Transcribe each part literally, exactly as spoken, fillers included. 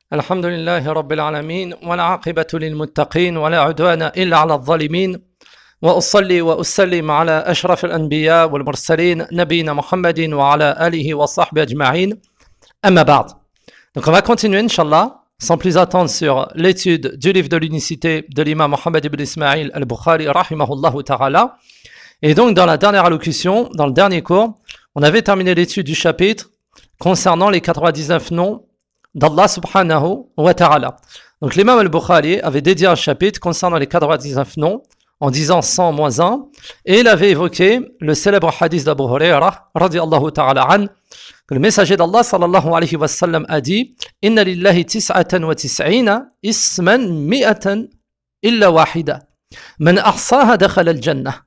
الحمد لله رب العالمين والعاقبة للمتقين ولا عدوان إلا على الظالمين وأصلي وأسلم على أشرف الأنبياء والمرسلين نبينا محمد وعلى آله وصحبه أجمعين أما بعد. Donc on va continuer Inch'Allah sans plus attendre sur l'étude du livre de l'unicité de l'imam Mohammed ibn Ismail al-Bukhari rahimahullah ta'ala. Et donc dans la dernière allocution, dans le dernier cours, on avait terminé l'étude du chapitre concernant les quatre-vingt-dix-neuf noms d'Allah subhanahu wa ta'ala. Donc l'imam al-Bukhari avait dédié un chapitre concernant les quatre-vingt-dix-neuf noms en disant cent moins un, et il avait évoqué le célèbre hadith d'Abu Huraira radiallahu ta'ala an, que le messager d'Allah sallallahu alayhi wa sallam a dit inna lillahi tis'atan wa tis'ina isman mi'atan illa wahida man ahsaha dakhala al-jannah.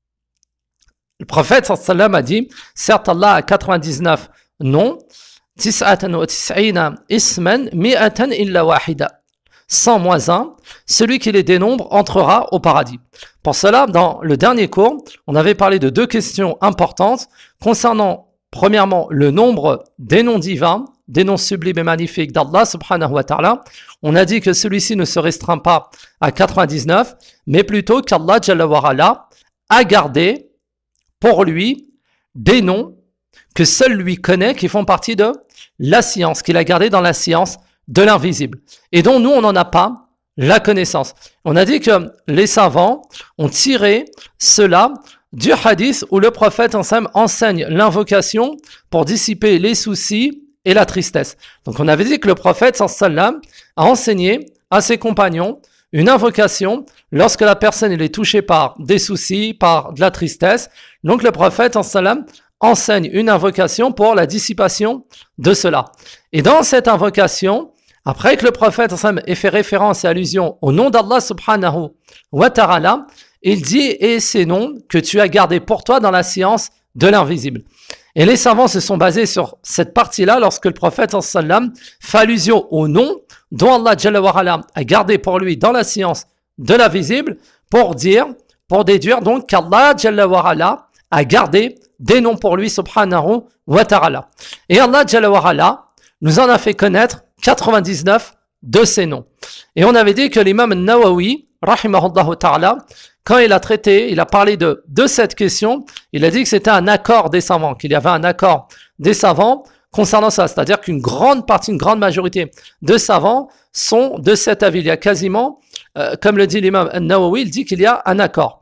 Le prophète sallallahu alayhi wa sallam a dit certes Allah a quatre-vingt-dix-neuf noms, tis'atan wa tis'ina isman mi'atan illa wahida, cent moins un, celui qui les dénombre entrera au paradis. Pour cela, dans le dernier cours, on avait parlé de deux questions importantes concernant, premièrement, le nombre des noms divins, des noms sublimes et magnifiques d'Allah subhanahu wa ta'ala. On a dit que celui-ci ne se restreint pas à quatre-vingt-dix-neuf, mais plutôt qu'Allah Jalla wa Ala a gardé pour lui des noms que seul lui connaît, qui font partie de la science, qu'il a gardé dans la science de l'invisible, et dont nous, on n'en a pas la connaissance. On a dit que les savants ont tiré cela du hadith où le prophète enseigne l'invocation pour dissiper les soucis et la tristesse. Donc on avait dit que le prophète sallam a enseigné à ses compagnons une invocation lorsque la personne elle est touchée par des soucis, par de la tristesse. Donc le prophète sallam enseigne une invocation pour la dissipation de cela. Et dans cette invocation, après que le prophète ait fait référence et allusion au nom d'Allah subhanahu wa ta'ala, il dit « Et ces noms que tu as gardés pour toi dans la science de l'invisible ». Et les savants se sont basés sur cette partie-là lorsque le prophète sallam fait allusion au nom dont Allah Jalla wa Ala a gardé pour lui dans la science de l'invisible pour dire, pour déduire donc qu'Allah Jalla wa Ala a gardé des noms pour lui subhanahu wa ta'ala. Et Allah Jalla wa Ala nous en a fait connaître quatre-vingt-dix-neuf de ces noms. Et on avait dit que l'imam Nawawi, rahimahullah ta'ala, quand il a traité, il a parlé de, de cette question, il a dit que c'était un accord des savants, qu'il y avait un accord des savants concernant ça. C'est-à-dire qu'une grande partie, une grande majorité de savants sont de cet avis. Il y a quasiment, euh, comme le dit l'imam Nawawi, il dit qu'il y a un accord.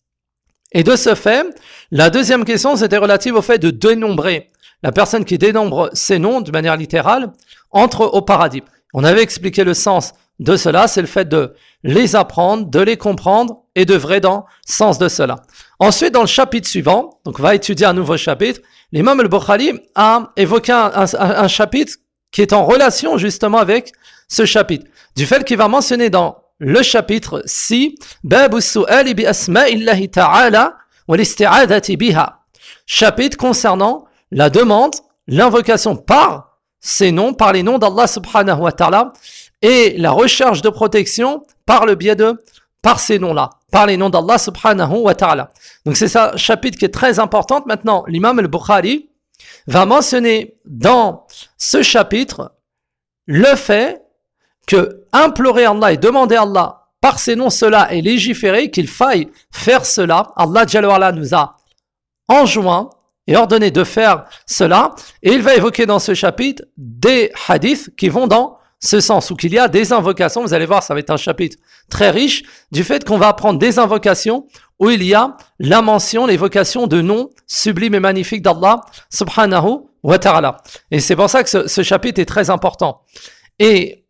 Et de ce fait, la deuxième question, c'était relative au fait de dénombrer. La personne qui dénombre ces noms de manière littérale entre au paradis. On avait expliqué le sens de cela, c'est le fait de les apprendre, de les comprendre et d'œuvrer dans le sens de cela. Ensuite, dans le chapitre suivant, donc on va étudier un nouveau chapitre, l'imam al-Bukhari a évoqué un, un, un chapitre qui est en relation justement avec ce chapitre. Du fait qu'il va mentionner dans le chapitre six, Babu su'ali bi asma'illahi ta'ala wa l'isti'adati biha. Chapitre concernant la demande, l'invocation par ces noms, par les noms d'Allah subhanahu wa ta'ala, et la recherche de protection par le biais de, par ces noms-là, par les noms d'Allah subhanahu wa ta'ala. Donc c'est ça, chapitre qui est très important. Maintenant, l'imam al-Bukhari va mentionner dans ce chapitre le fait que implorer Allah et demander à Allah par ces noms cela et légiférer, qu'il faille faire cela. Allah Jalla wa Ala nous a enjoint et ordonné de faire cela, et il va évoquer dans ce chapitre des hadiths qui vont dans ce sens, où qu'il y a des invocations. Vous allez voir, ça va être un chapitre très riche du fait qu'on va apprendre des invocations où il y a la mention, l'évocation de noms sublimes et magnifiques d'Allah subhanahu wa ta'ala. Et c'est pour ça que ce, ce chapitre est très important. Et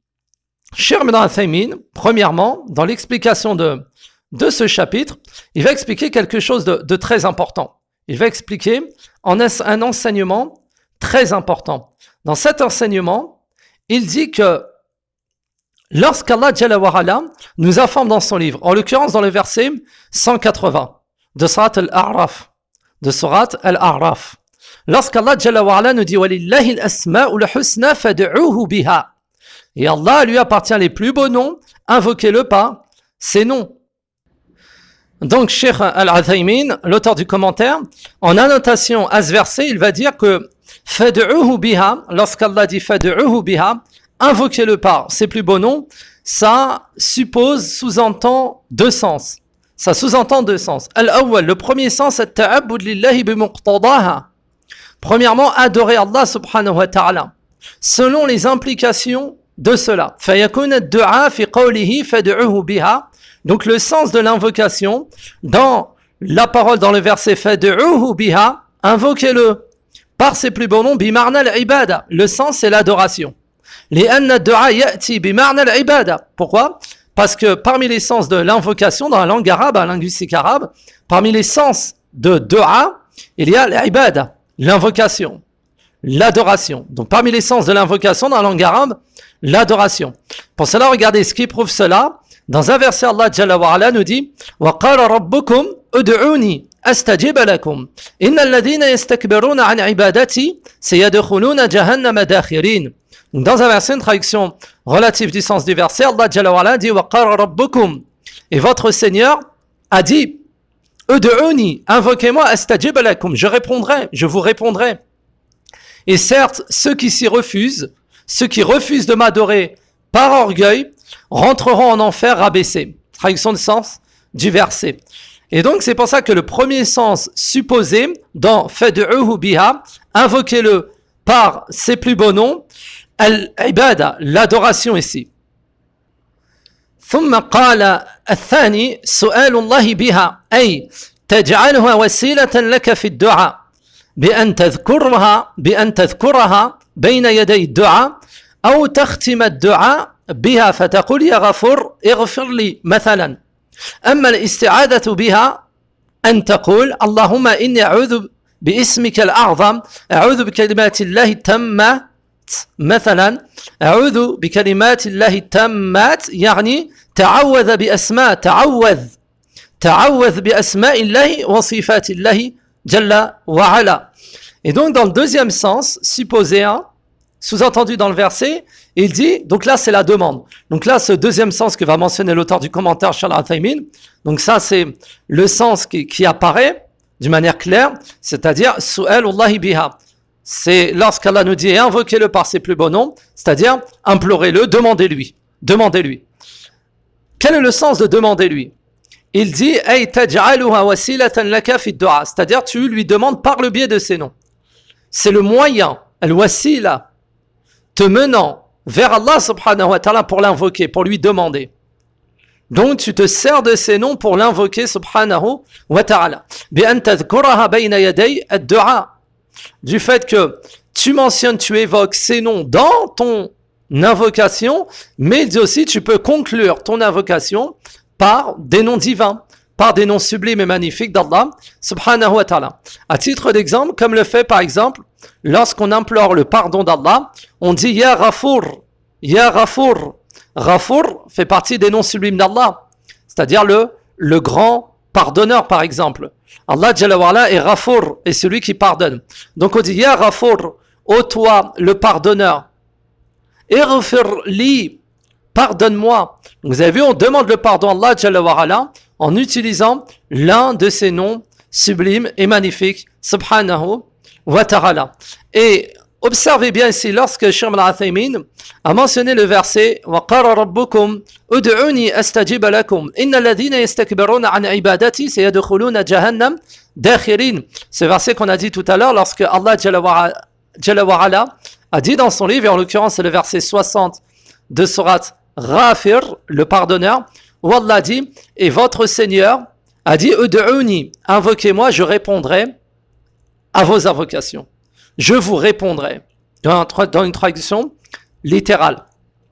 Cheikh Ibn Uthaymin, premièrement, dans l'explication de, de ce chapitre, il va expliquer quelque chose de, de très important. Il va expliquer en un enseignement très important. Dans cet enseignement, il dit que lorsqu'Allah Jalla wa Ala nous informe dans son livre, en l'occurrence dans le verset cent quatre-vingts de Surat Al-A'raf, de Surat Al-A'raf, lorsqu'Allah Jalla wa Ala nous dit وَلِلَّهِ الْأَسْمَاءُ الْحُسْنَى فَادْعُوهُ بِهَا, et Allah lui appartient les plus beaux noms, invoquez-le par ces noms. Donc, Cheikh Al-Uthaymin, l'auteur du commentaire, en annotation à ce verset, il va dire que « Fad'uhu biha » lorsqu'Allah dit « Fad'uhu biha » invoquez-le par ses plus beaux noms, ça suppose, sous-entend deux sens. Ça sous-entend deux sens. Al-awwal, le premier sens, at-ta'abbud lillahi bimuqtadaha. Premièrement, adorer Allah subhanahu wa ta'ala, selon les implications de cela. فَيَكُونَ الدُّعَاء فِي قَوْلِهِ فَادْعُوهُ بِهَا. Donc le sens de l'invocation, dans la parole, dans le verset فَادْعُوهُ بِهَا, invoquez-le par ses plus beaux noms, بِمَعْنَى الْعِبَادَةِ. Le sens, c'est l'adoration. لِأَنَّ الدُّعَاء يَأْتِي بِمَعْنَى الْعِبَادَةِ. Pourquoi? Parce que parmi les sens de l'invocation, dans la langue arabe, la linguistique arabe, parmi les sens de dua, il y a l'ibada, l'invocation, l'adoration. Donc parmi les sens de l'invocation dans la langue arabe, l'adoration. Pour cela, regardez ce qui prouve cela. Dans un verset, Allah Jalla wa Ala nous dit وَقَالَ رَبُّكُمْ أُدْعُونِي أَسْتَجِبَ لَكُمْ إِنَّ الَّذِينَ يَسْتَكْبِرُونَ عَنْ عِبَادَتِي سَيَدْخُلُونَ جَهَنَّمَ دَاخِرِينَ. Dans un verset, une traduction relative du sens du verset, Allah Jalla wa Ala dit وَقَالَ رَبُّكُمْ. Et votre Seigneur a dit Ud'uni, invoquez-moi, astajib lakum, je répondrai, je vous répondrai. Et certes, ceux qui s'y refusent, ceux qui refusent de m'adorer par orgueil, rentreront en enfer rabaissés. Traduction de sens du verset. Et donc, c'est pour ça que le premier sens supposé dans fad'uhu biha, invoquez-le par ses plus beaux noms, al-ibada, l'adoration ici. ثم قال الثاني سؤال الله بها أي تجعلها وسيلة لك في الدعاء بأن تذكرها بأن تذكرها بين يدي الدعاء أو تختم الدعاء بها فتقول يا غفور اغفر لي مثلا. أما الاستعاذة بها أن تقول اللهم إني أعوذ باسمك الأعظم أعوذ بكلمات الله التامة مثلا أعوذ بكلمات الله التامات يعني تعوذ بأسماء تعوذ تعوذ بأسماء الله وصفات الله جل وعلا. Et donc dans le deuxième sens, supposé un, sous-entendu dans le verset, il dit, donc là c'est la demande. Donc là ce deuxième sens que va mentionner l'auteur du commentaire Charles Al-Uthaymin, donc ça c'est le sens qui, qui apparaît d'une manière claire, c'est-à-dire su'al Allahi biha. C'est lorsqu'Allah nous dit invoquez-le par ses plus beaux noms, c'est-à-dire implorez-le, demandez-lui, demandez-lui. Quel est le sens de demander-lui? Il dit ay taj'aluha wasilatan laka fi ad-du'a, c'est-à-dire tu lui demandes par le biais de ses noms. C'est le moyen, al-wasila, te menant vers Allah subhanahu wa ta'ala pour l'invoquer, pour lui demander. Donc tu te sers de ces noms pour l'invoquer subhanahu wa ta'ala. Bi an tadhkuraha bayna yaday ad-du'a. Du fait que tu mentionnes, tu évoques ces noms dans ton invocation, mais aussi tu peux conclure ton invocation par des noms divins, par des noms sublimes et magnifiques d'Allah subhanahu wa ta'ala. À titre d'exemple, comme le fait par exemple, lorsqu'on implore le pardon d'Allah, on dit Ya Ghafour, Ya Ghafour. Ghafour fait partie des noms sublimes d'Allah, c'est-à-dire le, le grand pardonneur par exemple. Allah Jalla wa Ala est Ghafour, est celui qui pardonne. Donc on dit Ya Ghafour, ô toi le pardonneur, Ighfir li, pardonne-moi. Vous avez vu, on demande le pardon à Allah Jalla wa Ala en utilisant l'un de ses noms sublimes et magnifiques, subhanahu wa ta'ala. Et observez bien ici, lorsque Cheikh Al-Uthaymin a mentionné le verset وَقَالَ رَبُّكُمْ أُدْعُونِي أَسْتَجِبَ لَكُمْ إِنَّ الَّذِينَ يَسْتَكْبِرُونَ عَنْ عِبَادَتِي سَيَدْخُلُونَ جَهَنَّمَ دَاخِرِينَ. Ce verset qu'on a dit tout à l'heure, lorsque Allah Jalla wa Ala a dit dans son livre, et en l'occurrence c'est le verset soixante de Surat Ghafir, le pardonneur, où Allah dit, et votre Seigneur a dit Ud'uni, invoquez-moi, je répondrai à vos invocations. Je vous répondrai, dans, dans une traduction littérale.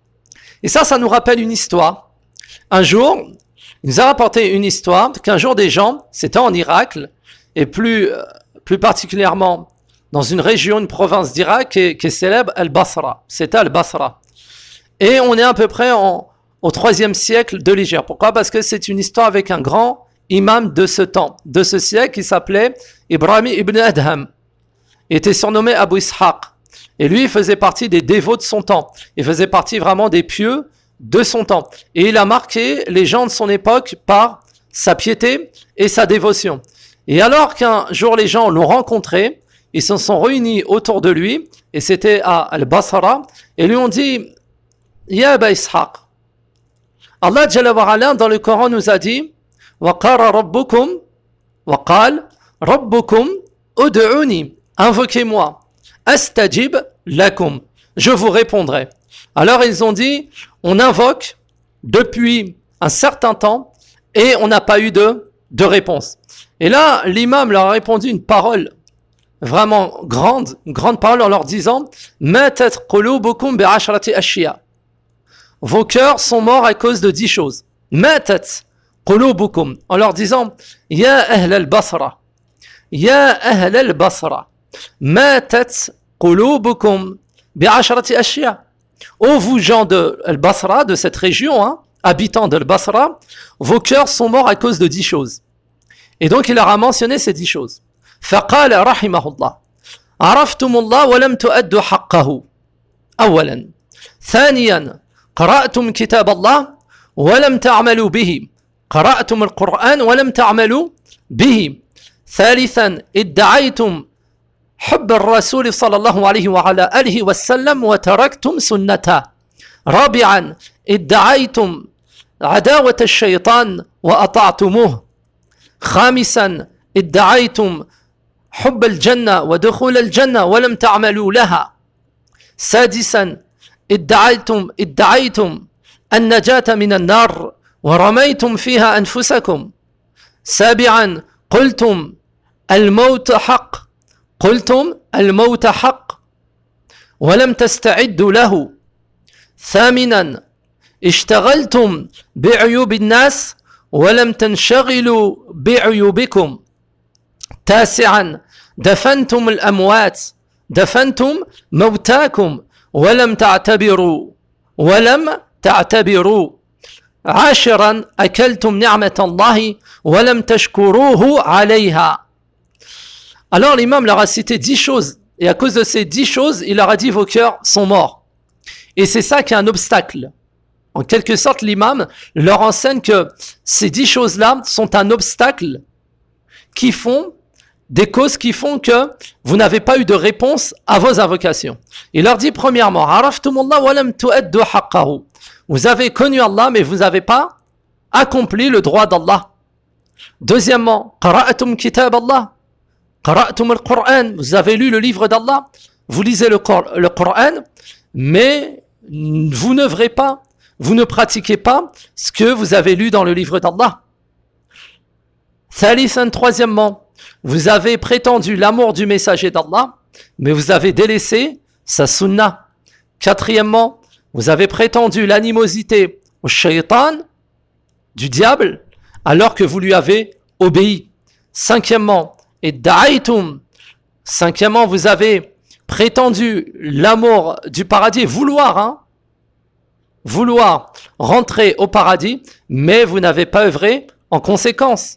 Et ça, ça nous rappelle une histoire. Un jour, il nous a rapporté une histoire qu'un jour des gens, c'était en Irak, et plus, plus particulièrement dans une région, une province d'Irak qui est, qui est célèbre, Al-Basra. C'était Al-Basra. Et on est à peu près en, au troisième siècle de l'Hégire. Pourquoi? Parce que c'est une histoire avec un grand imam de ce temps, de ce siècle, qui s'appelait Ibrahim ibn Adham. Il était surnommé Abu Ishaq. Et lui, il faisait partie des dévots de son temps. Il faisait partie vraiment des pieux de son temps. Et il a marqué les gens de son époque par sa piété et sa dévotion. Et alors qu'un jour les gens l'ont rencontré, ils se sont réunis autour de lui, et c'était à Al-Basra, et lui ont dit Ya Aba Ishaq. Allah Jalla wa Ala dans le Coran nous a dit Waqara rabbukum waqal rabbukum ud'uni. Invoquez-moi. Astajib lakum. Je vous répondrai. Alors ils ont dit on invoque depuis un certain temps et on n'a pas eu de, de réponse. Et là, l'imam leur a répondu une parole vraiment grande, une grande parole en leur disant Matat qulubukum bi'ashrati ashya. Vos cœurs sont morts à cause de dix choses. Matat qulubukum, en leur disant Ya ahl al-Basra, Ya ahl al-Basra, Matat qulubukum bi'ashrati ashya. Ô vous gens de Al-Basra, de cette région, hein, habitants de Al-Basra, vos cœurs sont morts à cause de dix choses. Et donc il leur a mentionné ces dix choses. فقال رحمه الله عرفتم الله ولم تؤدوا حقه أولا ثانيا قرأتم كتاب الله ولم تعملوا به قرأتم القرآن ولم تعملوا به ثالثا ادعيتم حب الرسول صلى الله عليه وعلى آله وسلم وتركتم سنته رابعا ادعيتم عداوة الشيطان وأطعتموه خامسا ادعيتم حب الجنة ودخول الجنة ولم تعملوا لها سادسا ادعيتم ادعيتم النجاة من النار ورميتم فيها أنفسكم سابعا قلتم الموت حق قلتم الموت حق ولم تستعدوا له ثامنا اشتغلتم بعيوب الناس ولم تنشغلوا بعيوبكم تاسعا دفنتم الأموات دفنتم موتاكم ولم تعتبروا ولم تعتبروا عاشرا أكلتم نعمة الله ولم تشكروه عليها. Alors l'imam leur a cité dix choses et à cause de ces dix choses il leur a dit vos cœurs sont morts et c'est ça qui est un obstacle. En quelque sorte l'imam leur enseigne que ces dix choses-là sont un obstacle qui font des causes qui font que vous n'avez pas eu de réponse à vos invocations. Il leur dit premièrement, vous avez connu Allah mais vous n'avez pas accompli le droit d'Allah. Deuxièmement, vous avez lu le livre d'Allah, vous lisez le, le Coran, mais vous n'œuvrez pas, vous ne pratiquez pas ce que vous avez lu dans le livre d'Allah. Troisièmement, vous avez prétendu l'amour du messager d'Allah, mais vous avez délaissé sa sunna. Quatrièmement, vous avez prétendu l'animosité au shaitan, du diable, alors que vous lui avez obéi. Cinquièmement, et da'aytum, cinquièmement, vous avez prétendu l'amour du paradis, vouloir, hein, vouloir rentrer au paradis, mais vous n'avez pas œuvré en conséquence.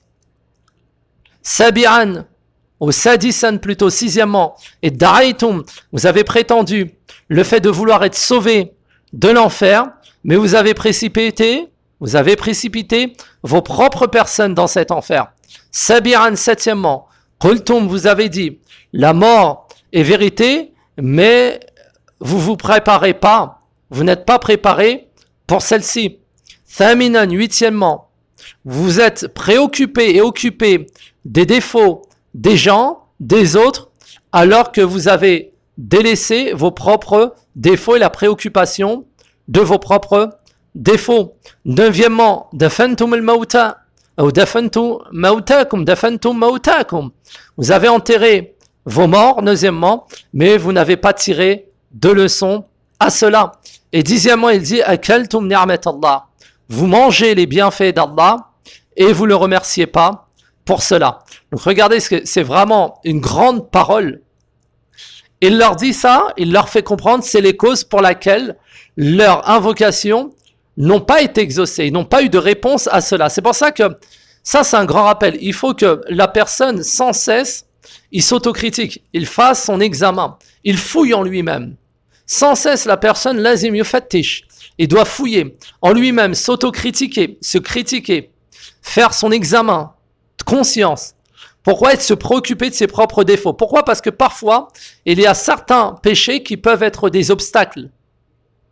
Sabi'an, ou sadisan plutôt, sixièmement, et da'aytum, vous avez prétendu le fait de vouloir être sauvé de l'enfer, mais vous avez précipité, vous avez précipité vos propres personnes dans cet enfer. Sabi'an, septièmement, qultum, vous avez dit, la mort est vérité, mais vous vous préparez pas, vous n'êtes pas préparé pour celle-ci. Thaminan, huitièmement, vous êtes préoccupé et occupé des défauts des gens, des autres, alors que vous avez délaissé vos propres défauts et la préoccupation de vos propres défauts. Neuvièmement, dafantum al-mauta, ou dafantum mautakum, dafantum mautakum. Vous avez enterré vos morts, neuvièmement, mais vous n'avez pas tiré de leçons à cela. Et dixièmement, il dit akaltum ni'mat Allah. Vous mangez les bienfaits d'Allah et vous ne le remerciez pas pour cela. Donc regardez, c'est vraiment une grande parole. Il leur dit ça, il leur fait comprendre, c'est les causes pour lesquelles leurs invocations n'ont pas été exaucées, ils n'ont pas eu de réponse à cela. C'est pour ça que ça, c'est un grand rappel. Il faut que la personne, sans cesse, il s'autocritique, il fasse son examen, il fouille en lui-même. Sans cesse, la personne, lazim yufattish, il doit fouiller en lui-même, s'autocritiquer, se critiquer, faire son examen de conscience. Pourquoi être se préoccuper de ses propres défauts? Pourquoi? Parce que parfois, il y a certains péchés qui peuvent être des obstacles.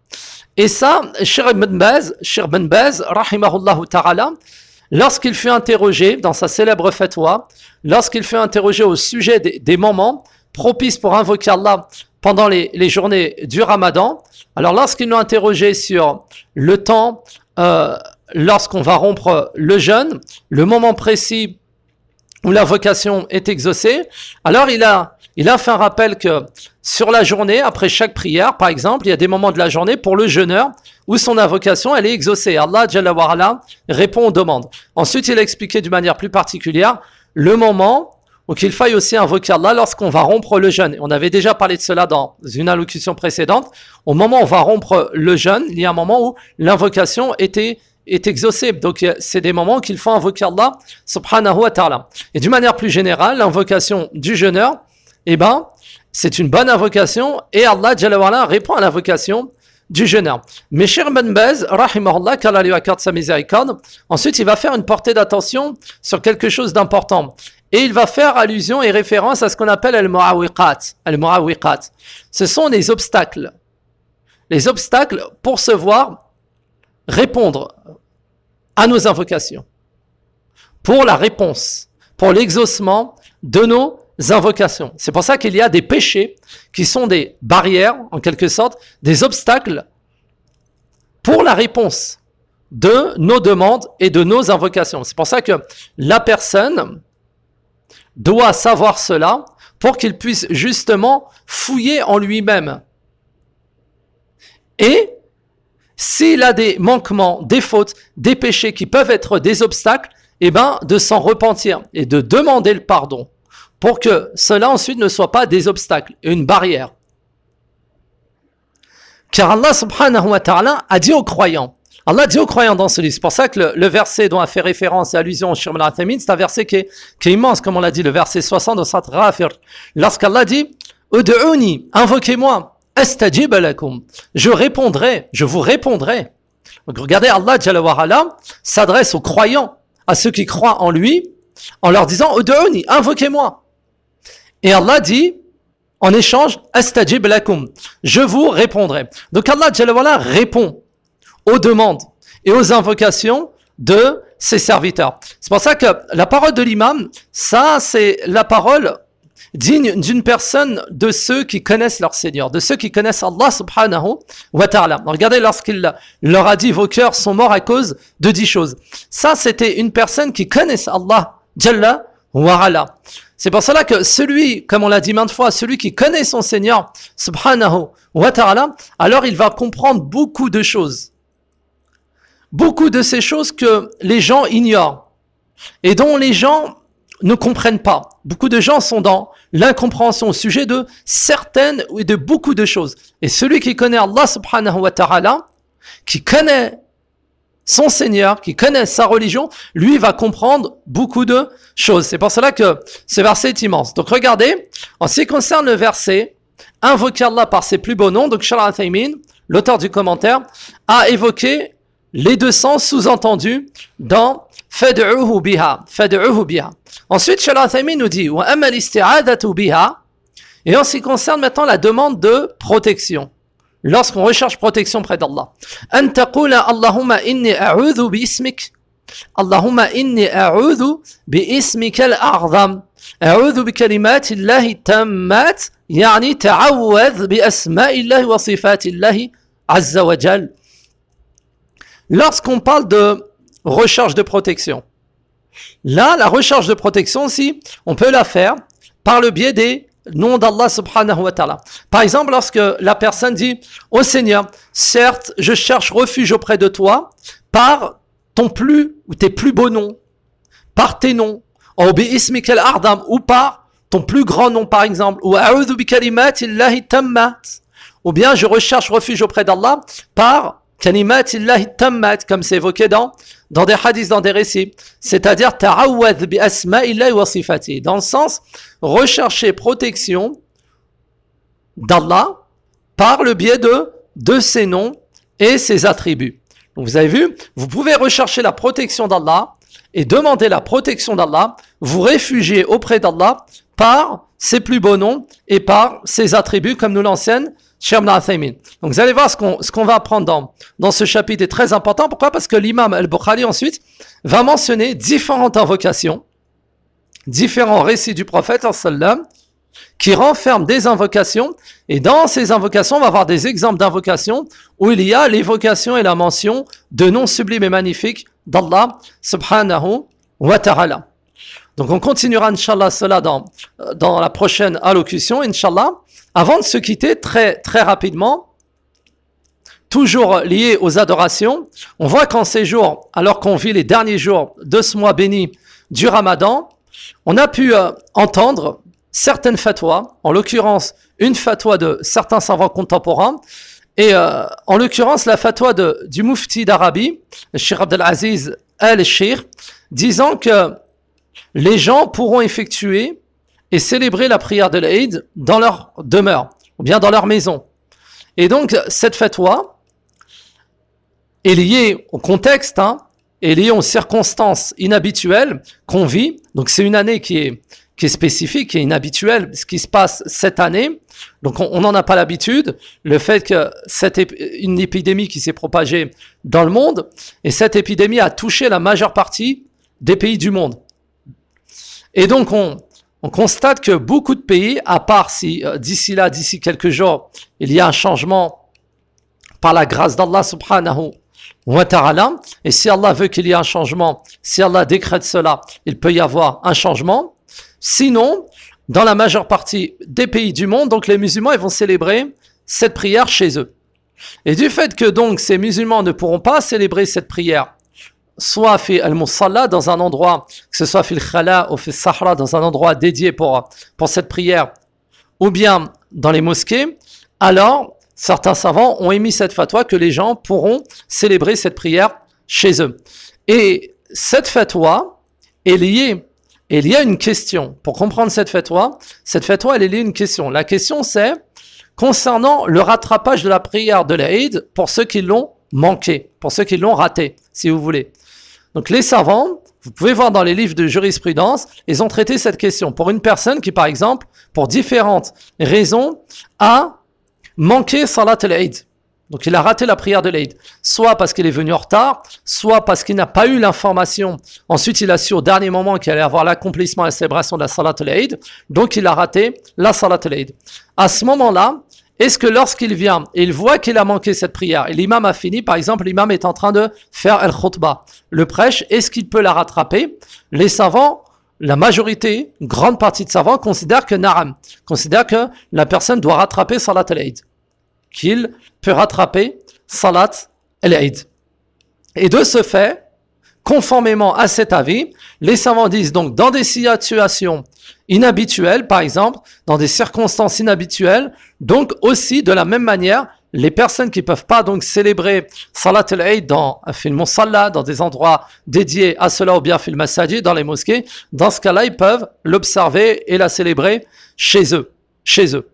Et ça, Cheikh Ibn Baz, Cheikh Ibn Baz, rahimahullah ta'ala, lorsqu'il fut interrogé dans sa célèbre fatwa, lorsqu'il fut interrogé au sujet des, des moments propices pour invoquer Allah pendant les, les journées du Ramadan, alors lorsqu'ils l'ont interrogé sur le temps, euh, lorsqu'on va rompre le jeûne, le moment précis où l'invocation est exaucée, alors il a, il a fait un rappel que sur la journée, après chaque prière, par exemple, il y a des moments de la journée pour le jeûneur où son invocation, elle est exaucée. Allah Jalla wa Ala répond aux demandes. Ensuite, il a expliqué d'une manière plus particulière le moment où il faille aussi invoquer Allah lorsqu'on va rompre le jeûne. On avait déjà parlé de cela dans une allocution précédente. Au moment où on va rompre le jeûne, il y a un moment où l'invocation était est exaucé. Donc, c'est des moments qu'il faut invoquer Allah subhanahu wa ta'ala. Et d'une manière plus générale, l'invocation du jeûneur, eh ben, c'est une bonne invocation et Allah Jalla wa Ala répond à l'invocation du jeûneur. Mais Cheikh Ibn Baz, rahimahullah, qu'Allah lui accorde sa miséricorde, ensuite il va faire une portée d'attention sur quelque chose d'important. Et il va faire allusion et référence à ce qu'on appelle al-mu'awiqat. Al-mu'awiqat. Ce sont les obstacles. Les obstacles pour se voir répondre à nos invocations, pour la réponse, pour l'exaucement de nos invocations. C'est pour ça qu'il y a des péchés qui sont des barrières, en quelque sorte, des obstacles pour la réponse de nos demandes et de nos invocations. C'est pour ça que la personne doit savoir cela pour qu'il puisse justement fouiller en lui-même. Et s'il a des manquements, des fautes, des péchés qui peuvent être des obstacles, eh ben, de s'en repentir et de demander le pardon pour que cela ensuite ne soit pas des obstacles, une barrière. Car Allah subhanahu wa ta'ala a dit aux croyants, Allah dit aux croyants dans ce livre, c'est pour ça que le, le verset dont a fait référence et allusion au Cheikh Ibn Uthaymin, c'est un verset qui est, qui est immense, comme on l'a dit, le verset soixante de Surat Ghafir. Lorsqu'Allah dit, Ud'uni, invoquez-moi, astajib lakum, je répondrai, je vous répondrai. Donc regardez, Allah Jalla wa Ala s'adresse aux croyants, à ceux qui croient en lui, en leur disant, Ud'uni, invoquez-moi. Et Allah dit, en échange, astajib lakum, je vous répondrai. Donc Allah Jalla wa Ala répond aux demandes et aux invocations de ses serviteurs. C'est pour ça que la parole de l'imam, ça c'est la parole digne d'une personne de ceux qui connaissent leur Seigneur, de ceux qui connaissent Allah subhanahu wa ta'ala. Regardez, lorsqu'il leur a dit, vos cœurs sont morts à cause de dix choses. Ça, c'était une personne qui connaissait Allah Jalla wa Ala. C'est pour cela que celui, comme on l'a dit maintes fois, celui qui connaît son Seigneur subhanahu wa ta'ala, alors il va comprendre beaucoup de choses. Beaucoup de ces choses que les gens ignorent et dont les gens ne comprennent pas. Beaucoup de gens sont dans l'incompréhension au sujet de certaines ou de beaucoup de choses. Et celui qui connaît Allah subhanahu wa ta'ala, qui connaît son Seigneur, qui connaît sa religion, lui va comprendre beaucoup de choses. C'est pour cela que ce verset est immense. Donc regardez, en ce qui concerne le verset, invoquer Allah par ses plus beaux noms, donc Cheikh Ibn Uthaymin, l'auteur du commentaire, a évoqué les deux sens sous-entendus dans fad'uhu biha, fad'uhu biha. Ensuite, Cheikh Ibn Uthaymin nous dit wa amma al-isti'adatu biha, et en ce qui concerne maintenant la demande de protection. Lorsqu'on recherche protection près d'Allah, an taqula Allahumma inni a'udhu bi ismik, Allahumma inni a'udhu bi ismika al-a'zam, a'udhu bi kalimati Allahi tammat, yani ta'awwadh bi asma'i Allahi wa sifati Allahi azza wa jal. Lorsqu'on parle de recherche de protection, là, la recherche de protection, si on peut la faire par le biais des noms d'Allah subhanahu wa ta'ala. Par exemple, lorsque la personne dit « Ô Seigneur, certes, je cherche refuge auprès de toi par ton plus ou tes plus beaux noms, par tes noms, ou bi ismika al-a'zam, ou par ton plus grand nom, par exemple, ou a'udhu bi kalimati Allahi tammat, ou bien je recherche refuge auprès d'Allah par kalimat illahi tammat, comme c'est évoqué dans, dans des hadiths, dans des récits. C'est-à-dire, ta'awwadh bi asma'illahi wa sifati. Dans le sens, rechercher protection d'Allah par le biais de, de ses noms et ses attributs. Donc vous avez vu, vous pouvez rechercher la protection d'Allah et demander la protection d'Allah, vous réfugier auprès d'Allah par ses plus beaux noms et par ses attributs, comme nous l'enseigne Cheikh Ibn Uthaymin. Donc vous allez voir ce qu'on, ce qu'on va apprendre dans, dans ce chapitre est très important. Pourquoi? Parce que l'imam al-Bukhari ensuite va mentionner différentes invocations, différents récits du prophète sallam qui renferment des invocations, et dans ces invocations on va avoir des exemples d'invocations où il y a l'évocation et la mention de noms sublimes et magnifiques d'Allah subhanahu wa ta'ala. Donc on continuera Inch'Allah cela dans, dans la prochaine allocution Inch'Allah. Avant de se quitter, très, très rapidement, toujours lié aux adorations, on voit qu'en ces jours, alors qu'on vit les derniers jours de ce mois béni du Ramadan, on a pu euh, entendre certaines fatwas, en l'occurrence une fatwa de certains savants contemporains, et euh, en l'occurrence la fatwa de, du Mufti d'Arabie, le Cheikh Abdelaziz al-Shir, disant que les gens pourront effectuer et célébrer la prière de l'Aïd dans leur demeure, ou bien dans leur maison. Et donc, cette fatwa est liée au contexte, hein, est liée aux circonstances inhabituelles qu'on vit. Donc, c'est une année qui est, qui est spécifique, qui est inhabituelle, ce qui se passe cette année. Donc, on n'en a pas l'habitude. Le fait que cette ép- une épidémie qui s'est propagée dans le monde, et cette épidémie a touché la majeure partie des pays du monde. Et donc, on... On constate que beaucoup de pays, à part si euh, d'ici là, d'ici quelques jours, il y a un changement par la grâce d'Allah subhanahu wa ta'ala, et si Allah veut qu'il y ait un changement, si Allah décrète cela, il peut y avoir un changement. Sinon, dans la majeure partie des pays du monde, donc les musulmans, ils vont célébrer cette prière chez eux. Et du fait que donc ces musulmans ne pourront pas célébrer cette prière, soit fait al-musalla dans un endroit, que ce soit fait le khala ou fait sahra dans un endroit dédié pour, pour cette prière, ou bien dans les mosquées, alors certains savants ont émis cette fatwa que les gens pourront célébrer cette prière chez eux. Et cette fatwa est liée, et il y a une question. Pour comprendre cette fatwa, cette fatwa elle est liée à une question. La question c'est concernant le rattrapage de la prière de l'Aïd pour ceux qui l'ont manqué, pour ceux qui l'ont raté, si vous voulez. Donc les savants, vous pouvez voir dans les livres de jurisprudence, ils ont traité cette question. Pour une personne qui, par exemple, pour différentes raisons, a manqué Salat al-Eid. Donc il a raté la prière de l'Eid. Soit parce qu'il est venu en retard, soit parce qu'il n'a pas eu l'information. Ensuite, il a su au dernier moment qu'il allait avoir l'accomplissement et la célébration de la Salat al-Eid. Donc il a raté la Salat al-Eid. À ce moment-là, est-ce que lorsqu'il vient et il voit qu'il a manqué cette prière, et l'imam a fini, par exemple, l'imam est en train de faire al-khutbah, le prêche, est-ce qu'il peut la rattraper? Les savants, la majorité, une grande partie de savants considèrent que na'am, considèrent que la personne doit rattraper Salat al-Eid, qu'il peut rattraper Salat al-Eid. Et de ce fait, conformément à cet avis, les savants disent donc dans des situations inhabituelles, par exemple, dans des circonstances inhabituelles, donc aussi de la même manière, les personnes qui peuvent pas donc célébrer Salat al-Eid dans un film musalla, dans des endroits dédiés à cela ou bien film masajid, dans les mosquées, dans ce cas-là, ils peuvent l'observer et la célébrer chez eux, chez eux.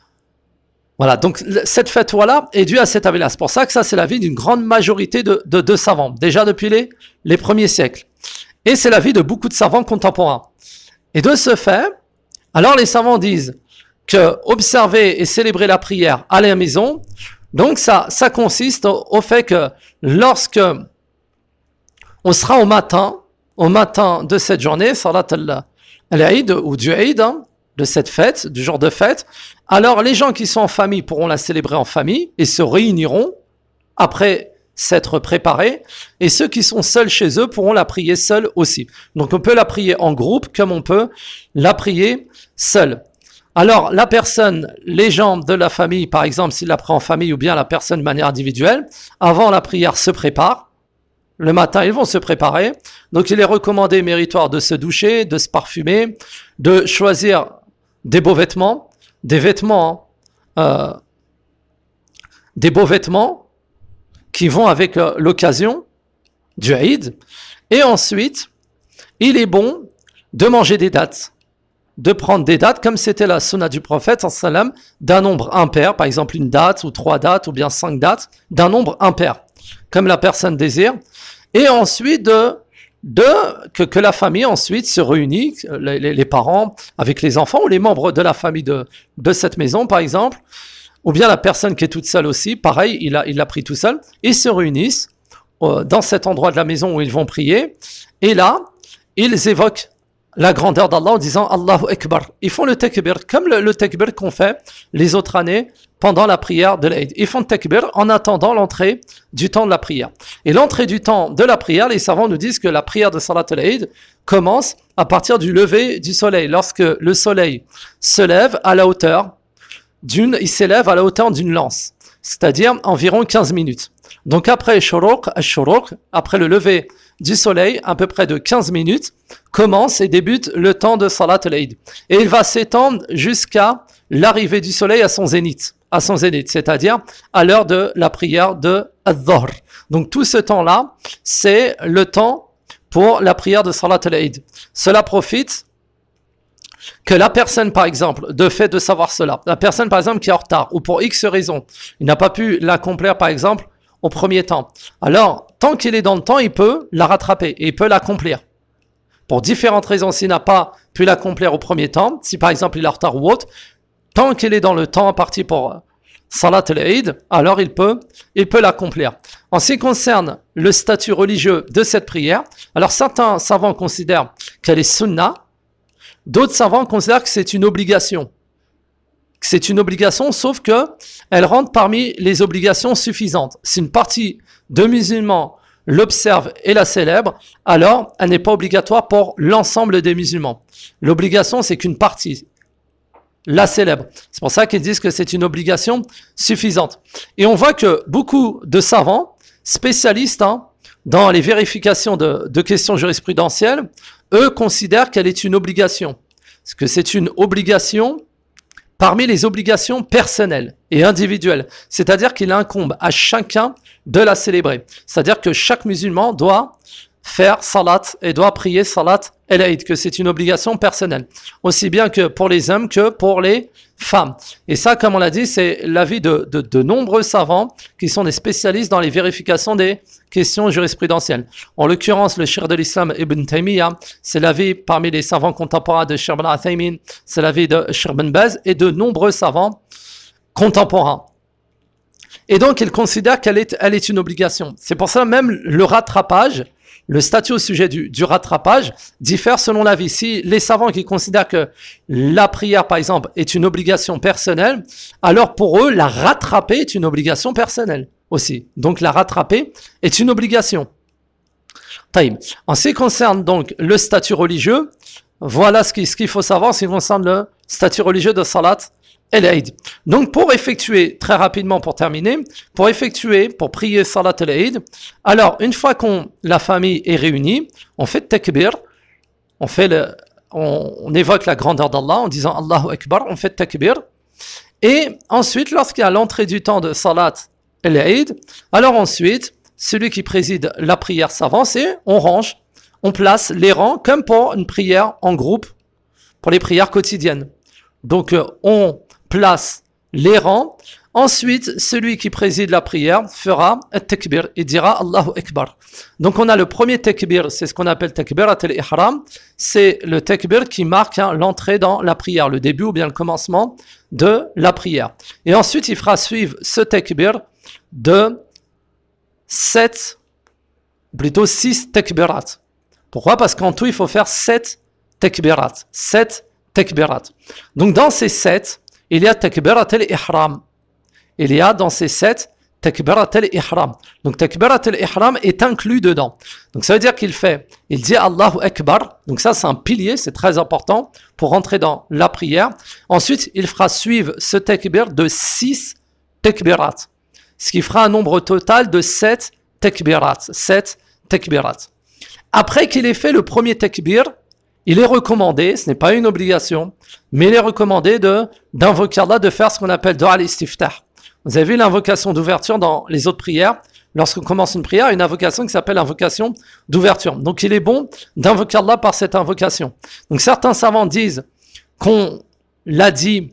Voilà, donc cette fatwa-là est due à cet avis-là. C'est pour ça que ça, c'est l'avis d'une grande majorité de, de, de savants, déjà depuis les, les premiers siècles. Et c'est l'avis de beaucoup de savants contemporains. Et de ce fait, alors les savants disent que observer et célébrer la prière à la maison, donc ça, ça consiste au, au fait que lorsque on sera au matin, au matin de cette journée, Salat al-Eid ou du Eid, hein, de cette fête, du jour de fête, alors les gens qui sont en famille pourront la célébrer en famille et se réuniront après s'être préparés, et ceux qui sont seuls chez eux pourront la prier seuls aussi. Donc on peut la prier en groupe comme on peut la prier seule. Alors la personne, les gens de la famille, par exemple, s'il la prie en famille ou bien la personne de manière individuelle, avant la prière se prépare. Le matin, ils vont se préparer. Donc il est recommandé, méritoire, de se doucher, de se parfumer, de choisir des beaux vêtements, des vêtements, euh, des beaux vêtements qui vont avec euh, l'occasion du Eid. Et ensuite, il est bon de manger des dattes, de prendre des dattes, comme c'était la sunna du prophète, sallam, d'un nombre impair, par exemple une date, ou trois dates, ou bien cinq dates, d'un nombre impair, comme la personne désire. Et ensuite, de, de, que, que la famille ensuite se réunit, les, les, les parents avec les enfants, ou les membres de la famille de, de cette maison, par exemple, ou bien la personne qui est toute seule aussi, pareil, il a, il l'a pris tout seul, ils se réunissent euh, dans cet endroit de la maison où ils vont prier, et là, ils évoquent la grandeur d'Allah en disant Allahu Akbar. Ils font le takbir, comme le, le takbir qu'on fait les autres années pendant la prière de l'Aïd. Ils font le takbir en attendant l'entrée du temps de la prière. Et l'entrée du temps de la prière, les savants nous disent que la prière de Salat al-Aïd commence à partir du lever du soleil. Lorsque le soleil se lève à la hauteur d'une, il s'élève à la hauteur d'une lance, c'est-à-dire environ quinze minutes. Donc après Shuruq, Ash-Shuruq, après le lever du soleil, à peu près de quinze minutes, commence et débute le temps de Salat al-Aïd. Et il va s'étendre jusqu'à l'arrivée du soleil à son zénith, à son zénith, c'est-à-dire à l'heure de la prière de Adh-Dhuhr. Donc tout ce temps-là, c'est le temps pour la prière de Salat al-Aïd. Cela profite que la personne, par exemple, de fait de savoir cela, la personne, par exemple, qui est en retard, ou pour X raison, il n'a pas pu l'accomplir, par exemple, au premier temps. Alors, tant qu'il est dans le temps, il peut la rattraper et il peut l'accomplir. Pour différentes raisons, s'il n'a pas pu l'accomplir au premier temps, si par exemple il est en retard ou autre, tant qu'il est dans le temps parti pour Salat al-Aïd, alors il peut, il peut l'accomplir. En ce qui concerne le statut religieux de cette prière, alors certains savants considèrent qu'elle est sunnah, d'autres savants considèrent que c'est une obligation. C'est une obligation, sauf que elle rentre parmi les obligations suffisantes. Si une partie de musulmans l'observe et la célèbre, alors elle n'est pas obligatoire pour l'ensemble des musulmans. L'obligation, c'est qu'une partie la célèbre. C'est pour ça qu'ils disent que c'est une obligation suffisante. Et on voit que beaucoup de savants, spécialistes hein, dans les vérifications de, de questions jurisprudentielles, eux considèrent qu'elle est une obligation. Parce que c'est une obligation parmi les obligations personnelles et individuelles. C'est-à-dire qu'il incombe à chacun de la célébrer. C'est-à-dire que chaque musulman doit faire salat et doit prier salat el-Aïd, que c'est une obligation personnelle. Aussi bien que pour les hommes que pour les femmes. Et ça, comme on l'a dit, c'est l'avis de, de, de nombreux savants qui sont des spécialistes dans les vérifications des questions jurisprudentielles. En l'occurrence, le cheikh de l'islam Ibn Taymiyyah, c'est l'avis parmi les savants contemporains de Cheikh Ibn Uthaymin, c'est l'avis de Cheikh Ibn Baz et de nombreux savants contemporains. Et donc, ils considèrent qu'elle est, elle est une obligation. C'est pour ça même le rattrapage, le statut au sujet du, du rattrapage diffère selon l'avis. Si les savants qui considèrent que la prière, par exemple, est une obligation personnelle, alors pour eux, la rattraper est une obligation personnelle aussi. Donc, la rattraper est une obligation. Taïm. En ce qui concerne donc le statut religieux, voilà ce, qui, ce qu'il faut savoir en ce qui concerne le statut religieux de Salat el-Aïd. Donc, pour effectuer, très rapidement pour terminer, pour effectuer, pour prier Salat el-Aïd, alors, une fois qu'on, la famille est réunie, on fait takbir, on fait le, on, on évoque la grandeur d'Allah en disant Allahu Akbar, on fait takbir, et ensuite, lorsqu'il y a l'entrée du temps de Salat el-Aïd, alors ensuite, celui qui préside la prière s'avance et on range, on place les rangs comme pour une prière en groupe, pour les prières quotidiennes. Donc, euh, on place les rangs. Ensuite, celui qui préside la prière fera un takbir et dira Allahu Akbar. Donc, on a le premier takbir, c'est ce qu'on appelle takbirat al-ihram. C'est le takbir qui marque hein, l'entrée dans la prière, le début ou bien le commencement de la prière. Et ensuite, il fera suivre ce takbir de sept, plutôt six takbirat. Pourquoi? Parce qu'en tout, il faut faire sept takbirat. sept takbirat. Donc, dans ces sept, il y a takbirat al-ihram. Il y a dans ces sept takbirat al-ihram. Donc takbirat al-ihram est inclus dedans. Donc ça veut dire qu'il fait, il dit Allahu Akbar. Donc ça c'est un pilier, c'est très important pour rentrer dans la prière. Ensuite, il fera suivre ce takbir de six takbirat. Ce qui fera un nombre total de sept takbirat. sept takbirat. Après qu'il ait fait le premier takbir, il est recommandé, ce n'est pas une obligation, mais il est recommandé de, d'invoquer Allah, de faire ce qu'on appelle dua al-istiftah. Vous avez vu l'invocation d'ouverture dans les autres prières. Lorsqu'on commence une prière, une invocation qui s'appelle invocation d'ouverture. Donc il est bon d'invoquer Allah par cette invocation. Donc certains savants disent qu'on l'a dit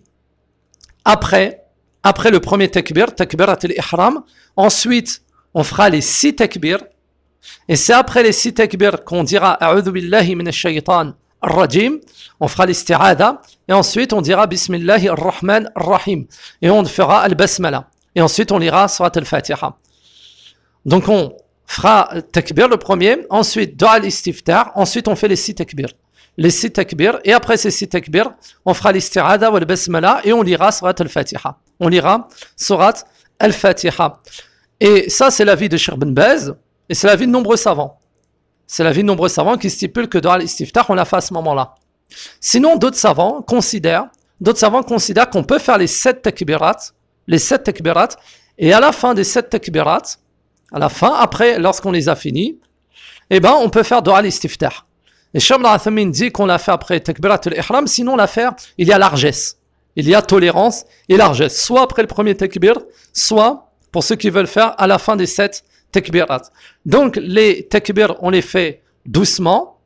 après, après le premier takbir, takbirat al-ihram. Ensuite, on fera les six takbirs. Et c'est après les six takbirs qu'on dira A'udhu billahi minash shaytan ar-rajim, on fera l'isti'adha, et ensuite on dira Bismillahi ar-Rahman ar-Rahim, et on fera al-Basmala, et ensuite on lira Surat al-Fatiha. Donc on fera takbir le premier, ensuite dua al-Istiftah, ensuite on fait les six takbir. Les six takbir, et après ces six takbir, on fera l'isti'adha ou al-Basmala, et on lira Surat al-Fatiha. On lira Surat al-Fatiha. Et ça, c'est l'avis de Cheikh Ben Baz, et c'est l'avis de nombreux savants. C'est l'avis de nombreux savants qui stipulent que dua al-Istiftah, on l'a fait à ce moment-là. Sinon, d'autres savants considèrent, d'autres savants considèrent qu'on peut faire les sept takbirat, les sept takbirat, et à la fin des sept takbirat, à la fin, après, lorsqu'on les a finis, eh ben, on peut faire dua al-Istiftah. Et Cheikh Ibn Uthaymin dit qu'on l'a fait après takbirat al-Ihram, sinon l'affaire, il y a largesse, il y a tolérance et largesse, soit après le premier takbir, soit pour ceux qui veulent faire à la fin des sept takbirat. Donc les takbir, on les fait doucement,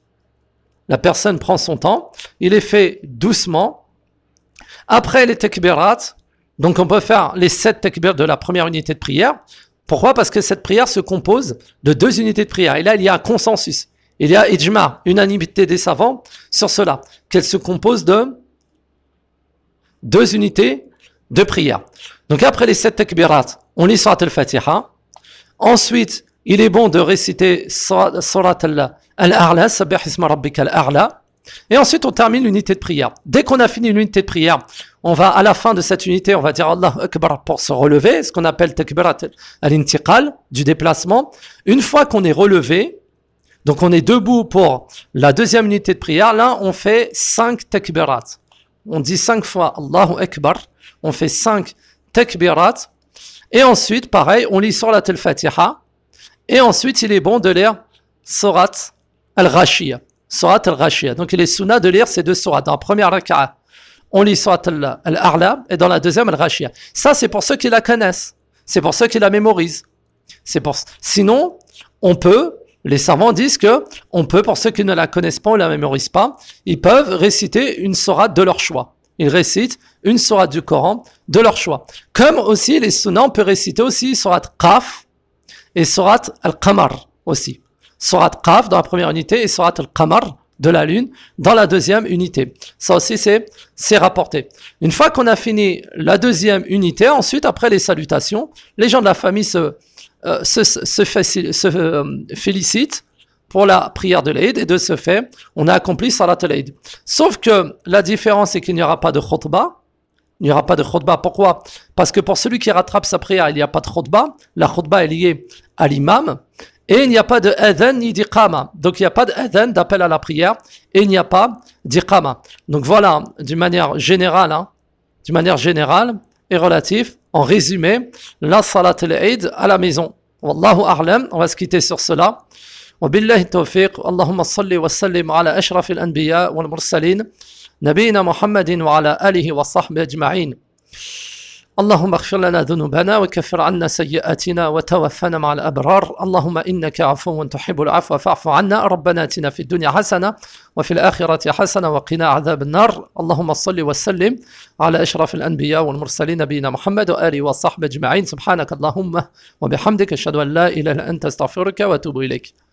la personne prend son temps, il les fait doucement. Après les takbirat, donc on peut faire les sept takbir de la première unité de prière. Pourquoi? Parce que cette prière se compose de deux unités de prière. Et là, il y a un consensus. Il y a ijma, unanimité des savants sur cela, qu'elle se compose de deux unités de prière. Donc après les sept takbirat, on lit Surat al-Fatiha. Ensuite, il est bon de réciter Surat al-A'la, Sabbih isma rabbika al-A'la. Et ensuite, on termine l'unité de prière. Dès qu'on a fini l'unité de prière, on va à la fin de cette unité, on va dire Allahu Akbar pour se relever, ce qu'on appelle takbirat al-intiqal, du déplacement. Une fois qu'on est relevé, donc on est debout pour la deuxième unité de prière, là on fait cinq takbirat. On dit cinq fois Allahu Akbar, on fait cinq takbirat, et ensuite, pareil, on lit Surat al-Fatiha, et ensuite il est bon de lire Surat al-Ghashiyah. Surat al-Ghashiyah. Donc il est sunna de lire ces deux surats. Dans la première raka'a, on lit Surat al-A'la, et dans la deuxième al-Ghashiyah. Ça c'est pour ceux qui la connaissent, c'est pour ceux qui la mémorisent. C'est pour... Sinon, on peut, les savants disent que on peut, pour ceux qui ne la connaissent pas ou la mémorisent pas, ils peuvent réciter une sourate de leur choix. Ils récitent une sourate du Coran de leur choix. Comme aussi les sunnah, on peut réciter aussi sourate Qaf et sourate Al-Qamar aussi. Sourate Qaf dans la première unité et sourate Al-Qamar de la lune dans la deuxième unité. Ça aussi c'est c'est rapporté. Une fois qu'on a fini la deuxième unité, ensuite après les salutations, les gens de la famille se euh, se, se, facil, se euh, félicitent pour la prière de l'Eid, et de ce fait, on a accompli Salat al-Eid. Sauf que la différence, c'est qu'il n'y aura pas de khutbah. Il n'y aura pas de khutbah. Pourquoi? Parce que pour celui qui rattrape sa prière, il n'y a pas de khutbah. La khutbah est liée à l'imam. Et il n'y a pas de adhan ni d'iqama. Donc il n'y a pas d'adhan, d'appel à la prière, et il n'y a pas d'iqama. Donc voilà, d'une manière générale, hein, d'une manière générale et relative, en résumé, la Salat al-Eid à la maison. Wallahu a'lam, on va se quitter sur cela. وبالله التوفيق اللهم صل وسلم على أشرف الأنبياء والمرسلين نبينا محمد وعلى آله وصحبه أجمعين اللهم اغفر لنا ذنوبنا وكفر عنا سيئاتنا وتوفنا مع الأبرار اللهم إنك عفو تحب العفو فاعف عنا ربنا آتنا في الدنيا حسنة وفي الآخرة حسنة وقنا عذاب النار اللهم صل وسلم على أشرف الأنبياء والمرسلين نبينا محمد وآله وصحبه أجمعين سبحانك اللهم وبحمدك أشهد أن لا إله إلا أنت أستغفرك وأتوب إليك